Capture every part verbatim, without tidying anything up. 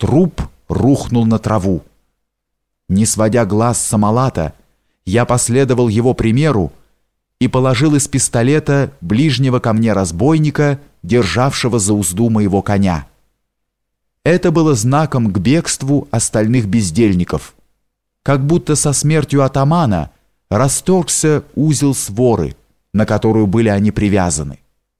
Труп рухнул на траву. Не сводя глаз с Амалата, я последовал его примеру и положил из пистолета ближнего ко мне разбойника, державшего за узду моего коня. Это было знаком к бегству остальных бездельников, как будто со смертью атамана расторгся узел своры, на которую были они привязаны.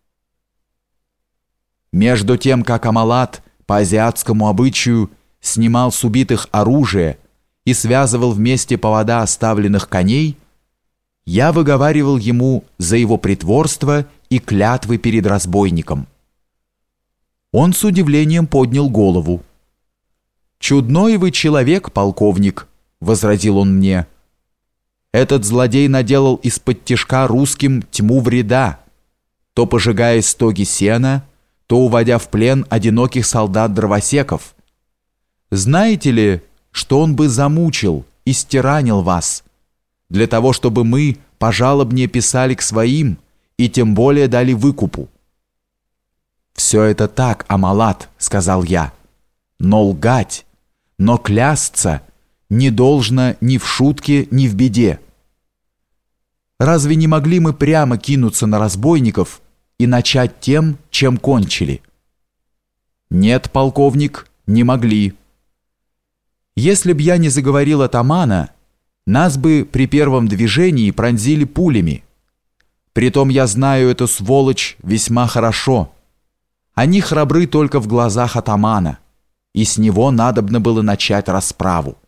Между тем, как Амалат по азиатскому обычаю снимал с убитых оружие и связывал вместе повода оставленных коней, я выговаривал ему за его притворство и клятвы перед разбойником. Он с удивлением поднял голову. «Чудной вы человек, полковник», — возразил он мне. «Этот злодей наделал из-под тишка русским тьму вреда, то пожигая стоги сена, то уводя в плен одиноких солдат-дровосеков. Знаете ли, что он бы замучил и стиранил вас, для того, чтобы мы пожалобнее писали к своим и тем более дали выкупу?» «Все это так, Амалат», — сказал я, — «но лгать, но клясться не должно ни в шутке, ни в беде. Разве не могли мы прямо кинуться на разбойников и начать тем, чем кончили?» «Нет, полковник, не могли. Если б я не заговорил атамана, нас бы при первом движении пронзили пулями. Притом я знаю эту сволочь весьма хорошо. Они храбры только в глазах атамана, и с него надобно было начать расправу».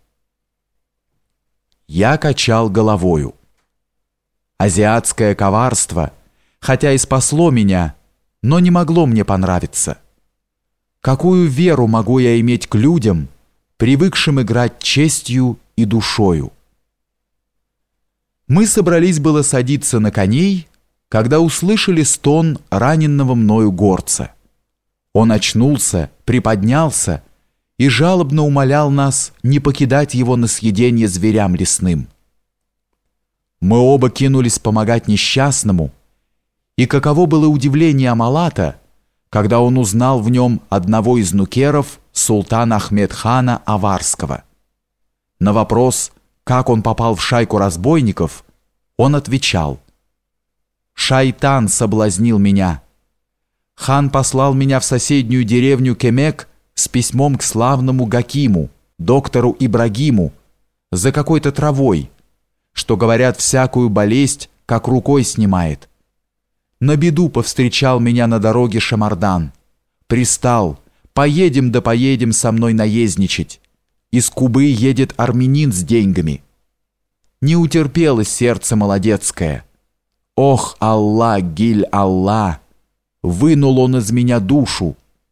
Я качал головою. Азиатское коварство, хотя и спасло меня, но не могло мне понравиться. Какую веру могу я иметь к людям, привыкшим играть честью и душою? Мы собрались было садиться на коней, когда услышали стон раненного мною горца. Он очнулся, приподнялся и жалобно умолял нас не покидать его на съедение зверям лесным. Мы оба кинулись помогать несчастному, и каково было удивление Амалата, когда он узнал в нем одного из нукеров султана Ахмед-хана Аварского. На вопрос, как он попал в шайку разбойников, он отвечал: «Шайтан соблазнил меня. Хан послал меня в соседнюю деревню Кемек с письмом к славному Гакиму, доктору Ибрагиму, за какой-то травой, что, говорят, всякую болезнь как рукой снимает. На беду повстречал меня на дороге Шамардан. Пристал: поедем да поедем со мной наездничать. Из Кубы едет армянин с деньгами. Не утерпело сердце молодецкое. Ох, Аллах, гиль Аллах! Вынул он из меня душу».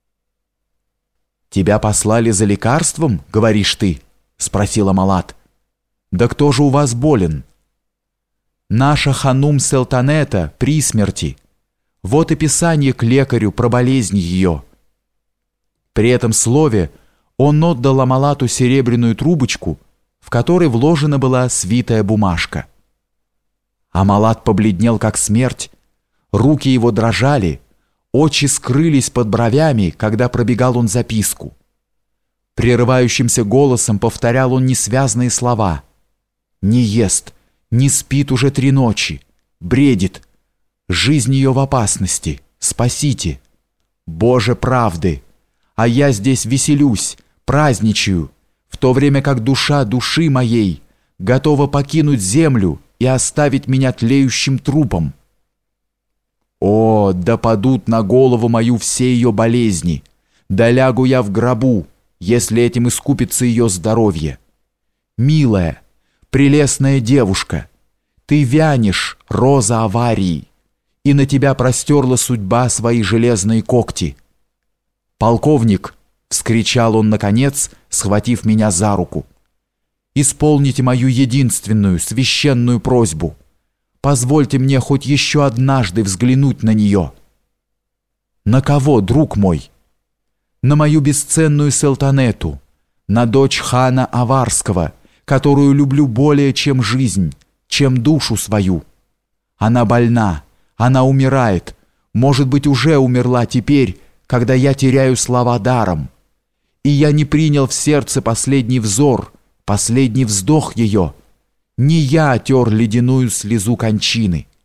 «Тебя послали за лекарством, говоришь ты?» — спросил Амалат. «Да кто же у вас болен?» «Наша ханум Селтанета при смерти. Вот и писание к лекарю про болезнь ее». При этом слове он отдал Амалату серебряную трубочку, в которой вложена была свитая бумажка. Амалат побледнел как смерть, руки его дрожали, очи скрылись под бровями, когда пробегал он записку. Прерывающимся голосом повторял он несвязные слова. «Не ест, не спит уже три ночи, бредит. Жизнь ее в опасности, спасите. Боже правды, а я здесь веселюсь, праздничаю, в то время как душа души моей готова покинуть землю и оставить меня тлеющим трупом. О, да падут на голову мою все ее болезни, да лягу я в гробу, если этим искупится ее здоровье. Милая, прелестная девушка, ты вянешь, роза аварии, и на тебя простерла судьба свои железные когти. Полковник, — вскричал он наконец, схватив меня за руку, — исполните мою единственную священную просьбу. Позвольте мне хоть еще однажды взглянуть на нее». «На кого, друг мой?» «На мою бесценную Селтанету, на дочь хана Аварского, которую люблю более, чем жизнь, чем душу свою. Она больна, она умирает, может быть, уже умерла теперь, когда я теряю слова даром. и я не принял в сердце последний взор, последний вздох ее. Не я отер ледяную слезу кончины.